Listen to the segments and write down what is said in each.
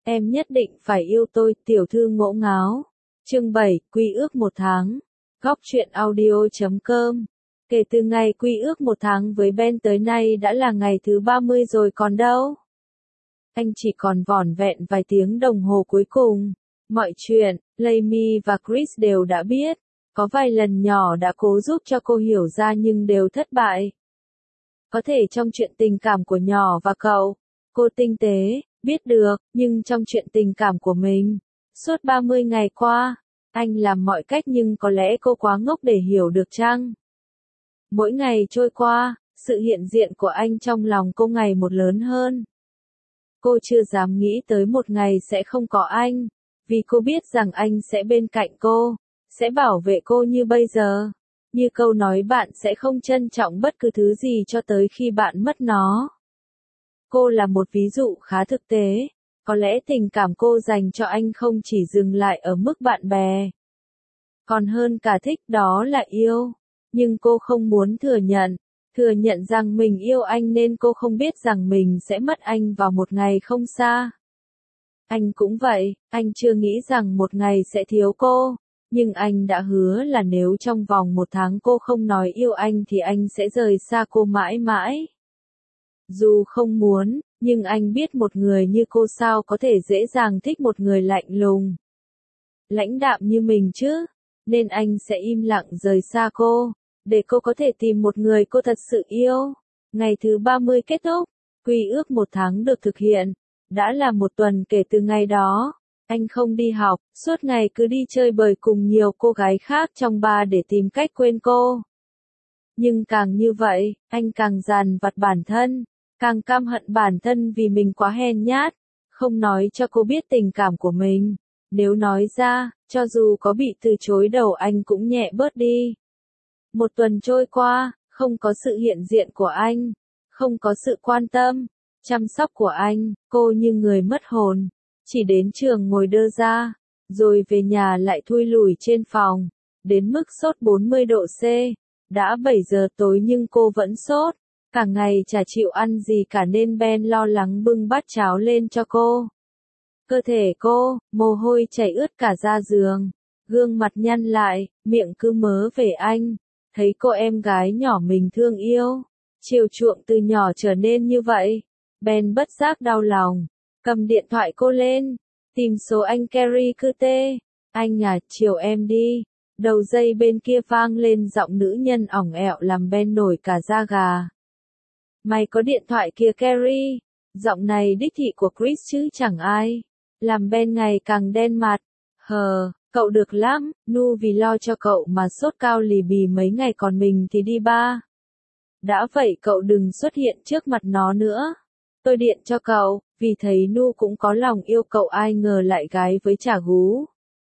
Em nhất định phải yêu tôi, tiểu thư ngỗ ngáo. Chương 7, Quy ước 1 tháng. Góc truyện audio.com. Kể từ ngày quy ước 1 tháng với Ben tới nay đã là ngày thứ 30 rồi còn đâu. Anh chỉ còn vỏn vẹn vài tiếng đồng hồ cuối cùng. Mọi chuyện, Laimi và Chris đều đã biết. Có vài lần nhỏ đã cố giúp cho cô hiểu ra nhưng đều thất bại. Có thể trong chuyện tình cảm của nhỏ và cậu, cô tinh tế, biết được, nhưng trong chuyện tình cảm của mình, suốt 30 ngày qua, anh làm mọi cách nhưng có lẽ cô quá ngốc để hiểu được chăng? Mỗi ngày trôi qua, sự hiện diện của anh trong lòng cô ngày một lớn hơn. Cô chưa dám nghĩ tới một ngày sẽ không có anh, vì cô biết rằng anh sẽ bên cạnh cô, sẽ bảo vệ cô như bây giờ. Như câu nói bạn sẽ không trân trọng bất cứ thứ gì cho tới khi bạn mất nó. Cô là một ví dụ khá thực tế, có lẽ tình cảm cô dành cho anh không chỉ dừng lại ở mức bạn bè. Còn hơn cả thích đó là yêu, nhưng cô không muốn thừa nhận rằng mình yêu anh nên cô không biết rằng mình sẽ mất anh vào một ngày không xa. Anh cũng vậy, anh chưa nghĩ rằng một ngày sẽ thiếu cô. Nhưng anh đã hứa là nếu trong vòng 1 tháng cô không nói yêu anh thì anh sẽ rời xa cô mãi mãi. Dù không muốn, nhưng anh biết một người như cô sao có thể dễ dàng thích một người lạnh lùng, lãnh đạm như mình chứ, nên anh sẽ im lặng rời xa cô, để cô có thể tìm một người cô thật sự yêu. Ngày thứ 30 kết thúc, quy ước 1 tháng được thực hiện, đã là 1 tuần kể từ ngày đó. Anh không đi học, suốt ngày cứ đi chơi bời cùng nhiều cô gái khác trong bar để tìm cách quên cô. Nhưng càng như vậy, anh càng dằn vặt bản thân, càng căm hận bản thân vì mình quá hèn nhát, không nói cho cô biết tình cảm của mình. Nếu nói ra, cho dù có bị từ chối đầu anh cũng nhẹ bớt đi. 1 tuần trôi qua, không có sự hiện diện của anh, không có sự quan tâm, chăm sóc của anh, cô như người mất hồn. Chỉ đến trường ngồi đơ ra, rồi về nhà lại thui lủi trên phòng, đến mức sốt 40 độ C. Đã 7 giờ tối nhưng cô vẫn sốt, cả ngày chả chịu ăn gì cả nên Ben lo lắng bưng bát cháo lên cho cô. Cơ thể cô, mồ hôi chảy ướt cả da giường, gương mặt nhăn lại, miệng cứ mớ về anh, thấy cô em gái nhỏ mình thương yêu, chiều chuộng từ nhỏ trở nên như vậy. Ben bất giác đau lòng. Cầm điện thoại cô lên, tìm số anh Kerry cứ tê. Anh à, chiều em đi. Đầu dây bên kia vang lên giọng nữ nhân ỏng ẹo làm Ben nổi cả da gà. Mày có điện thoại kìa Kerry. Giọng này đích thị của Chris chứ chẳng ai. Làm Ben ngày càng đen mặt. Cậu được lắm, Nu vì lo cho cậu mà sốt cao lì bì mấy ngày còn mình thì đi ba. Đã vậy cậu đừng xuất hiện trước mặt nó nữa. Tôi điện cho cậu, vì thấy Nu cũng có lòng yêu cậu ai ngờ lại gái với chả gú.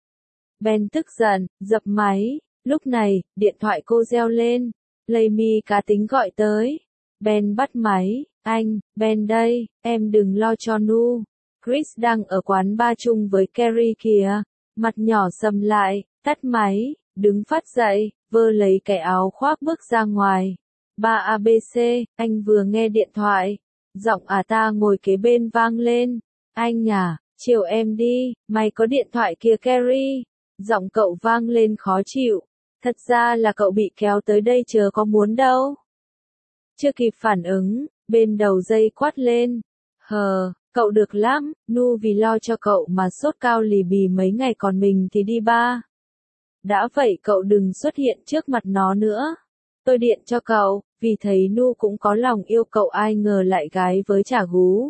Ben tức giận, dập máy, lúc này, điện thoại cô reo lên, Laimi cá tính gọi tới. Ben bắt máy, Ben đây, em đừng lo cho Nu. Chris đang ở quán bar chung với Kerry kìa, mặt nhỏ sầm lại, tắt máy, đứng phát dậy, vơ lấy cái áo khoác bước ra ngoài. 3ABC, anh vừa nghe điện thoại. Giọng ta ngồi kế bên vang lên. Anh à, chiều em đi, mày có điện thoại kìa Kerry. Giọng cậu vang lên khó chịu. Thật ra là cậu bị kéo tới đây chờ có muốn đâu. Chưa kịp phản ứng, bên đầu dây quát lên. Cậu được lắm, Nu vì lo cho cậu mà sốt cao lì bì mấy ngày còn mình thì đi ba. Đã vậy cậu đừng xuất hiện trước mặt nó nữa. Tôi điện cho cậu, vì thấy Nu cũng có lòng yêu cậu ai ngờ lại gái với chả gú.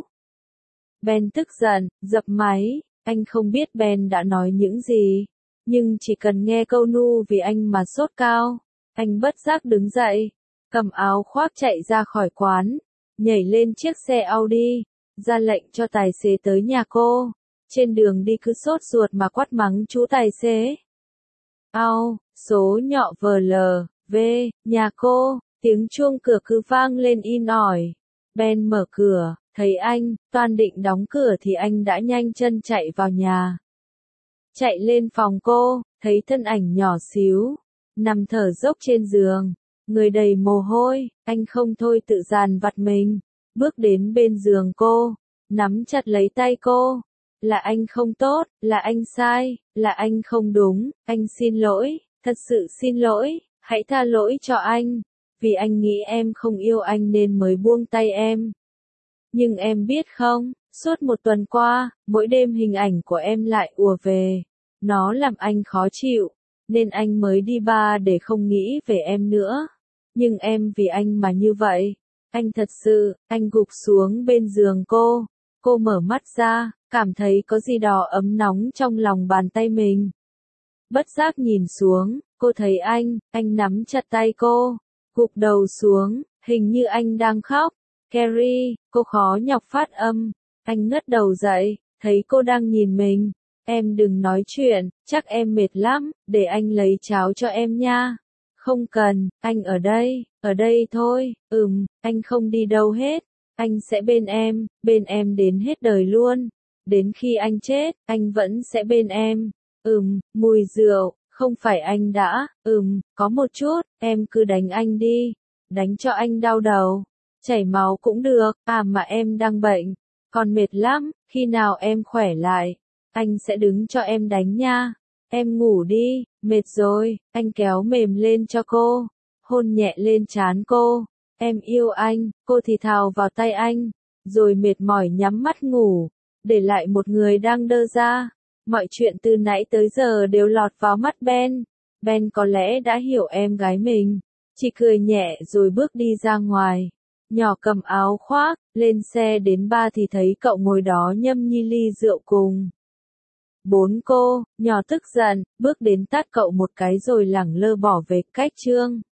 Ben tức giận, dập máy, anh không biết Ben đã nói những gì, nhưng chỉ cần nghe câu Nu vì anh mà sốt cao, anh bất giác đứng dậy, cầm áo khoác chạy ra khỏi quán, nhảy lên chiếc xe Audi, ra lệnh cho tài xế tới nhà cô, trên đường đi cứ sốt ruột mà quát mắng chú tài xế. Số nhọ VLV, nhà cô, tiếng chuông cửa cứ vang lên in ỏi. Ben mở cửa, thấy anh, toan định đóng cửa thì anh đã nhanh chân chạy vào nhà. Chạy lên phòng cô, thấy thân ảnh nhỏ xíu, nằm thở dốc trên giường, người đầy mồ hôi, anh không thôi tự dằn vặt mình, bước đến bên giường cô, nắm chặt lấy tay cô, là anh không tốt, là anh sai, là anh không đúng, anh xin lỗi, thật sự xin lỗi, hãy tha lỗi cho anh, vì anh nghĩ em không yêu anh nên mới buông tay em. Nhưng em biết không, suốt một tuần qua, mỗi đêm hình ảnh của em lại ùa về, nó làm anh khó chịu, nên anh mới đi bar để không nghĩ về em nữa. Nhưng em vì anh mà như vậy, anh thật sự, anh gục xuống bên giường cô mở mắt ra, cảm thấy có gì đó ấm nóng trong lòng bàn tay mình. Bất giác nhìn xuống, cô thấy anh nắm chặt tay cô, gục đầu xuống, hình như anh đang khóc. Carrie, cô khó nhọc phát âm, anh ngất đầu dậy, thấy cô đang nhìn mình. Em đừng nói chuyện, chắc em mệt lắm, để anh lấy cháo cho em nha. Không cần, anh ở đây thôi, anh không đi đâu hết, anh sẽ bên em đến hết đời luôn. Đến khi anh chết, anh vẫn sẽ bên em. Mùi rượu, không phải anh đã, có một chút, em cứ đánh anh đi, đánh cho anh đau đầu, chảy máu cũng được, mà em đang bệnh, còn mệt lắm, khi nào em khỏe lại, anh sẽ đứng cho em đánh nha. Em ngủ đi, mệt rồi, anh kéo mềm lên cho cô, hôn nhẹ lên trán cô. Em yêu anh, cô thì thào vào tay anh, rồi mệt mỏi nhắm mắt ngủ, để lại một người đang đơ ra. Mọi chuyện từ nãy tới giờ đều lọt vào mắt Ben. Ben có lẽ đã hiểu em gái mình, chỉ cười nhẹ rồi bước đi ra ngoài. Nhỏ cầm áo khoác, lên xe đến ba thì thấy cậu ngồi đó nhâm nhi ly rượu cùng. Nhỏ tức giận, bước đến tát cậu một cái rồi lẳng lơ bỏ về cách Trương.